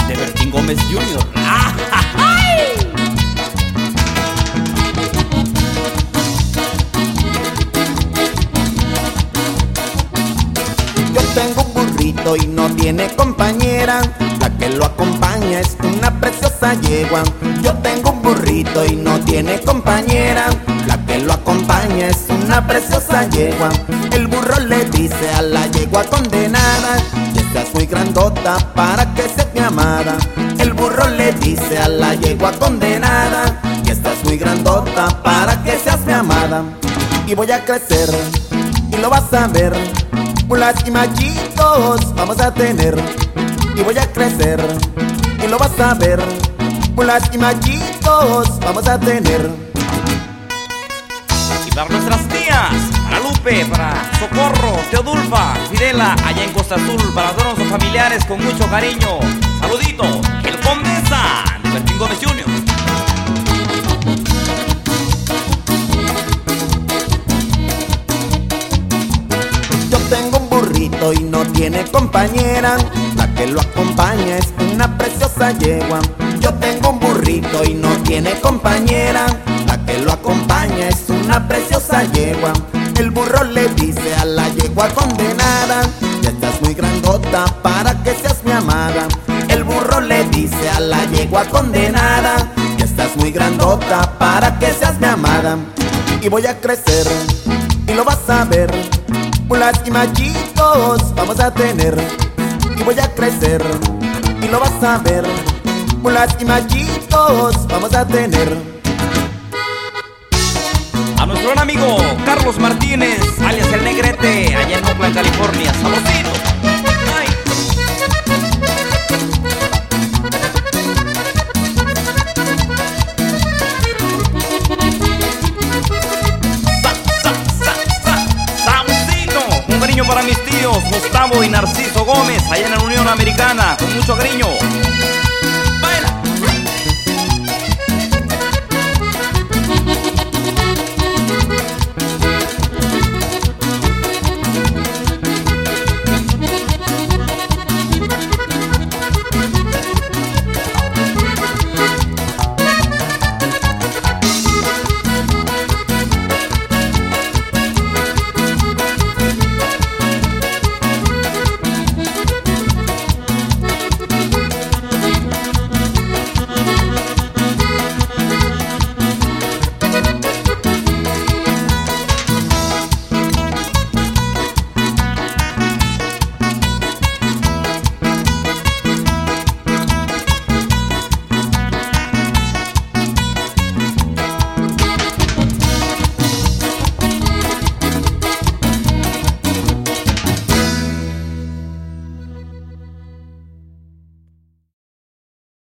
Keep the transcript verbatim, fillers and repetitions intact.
de Bertín Gómez junior Yo tengo un burrito y no tiene compañera, la que lo acompaña es una preciosa yegua. Yo tengo un burrito y no tiene compañera, la que lo acompaña es una preciosa yegua. El burro le dice a la yegua condenada, que estás muy grandota para que seas mi amada. El burro le dice a la yegua condenada, que estás muy grandota para que seas mi amada. Y voy a crecer y lo vas a ver, mulas y machitos vamos a tener. Y voy a crecer y lo vas a ver, mulas y machitos vamos a tener. Y para nuestras tías, para Lupe, para Socorro, Teodulfa, Fidela, allá en Costa Azul, para todos los familiares con mucho cariño. Saludito, el Condesa de Bertín Gómez junior Yo tengo un burrito y no tiene compañera, la que lo acompaña es una preciosa yegua. Yo tengo un burrito y no tiene compañera, la que lo acompaña es una preciosa yegua. El burro le dice a la yegua condenada, ya estás muy grandota para que seas mi amada. El burro le dice a la yegua condenada, ya estás muy grandota para que seas mi amada. Y voy a crecer y lo vas a ver, mulas y machitos vamos a tener. Y voy a crecer y lo vas a ver, mulas y machitos vamos a tener. A nuestro gran amigo Carlos Martínez, alias El Negrete, allá en Oakland, California. Saborcito. Ay. Sa, sa, sa, sa. Saborcito. Un cariño para mis tíos Gustavo y Narciso Gómez, allá en la Unión Americana, con mucho cariño.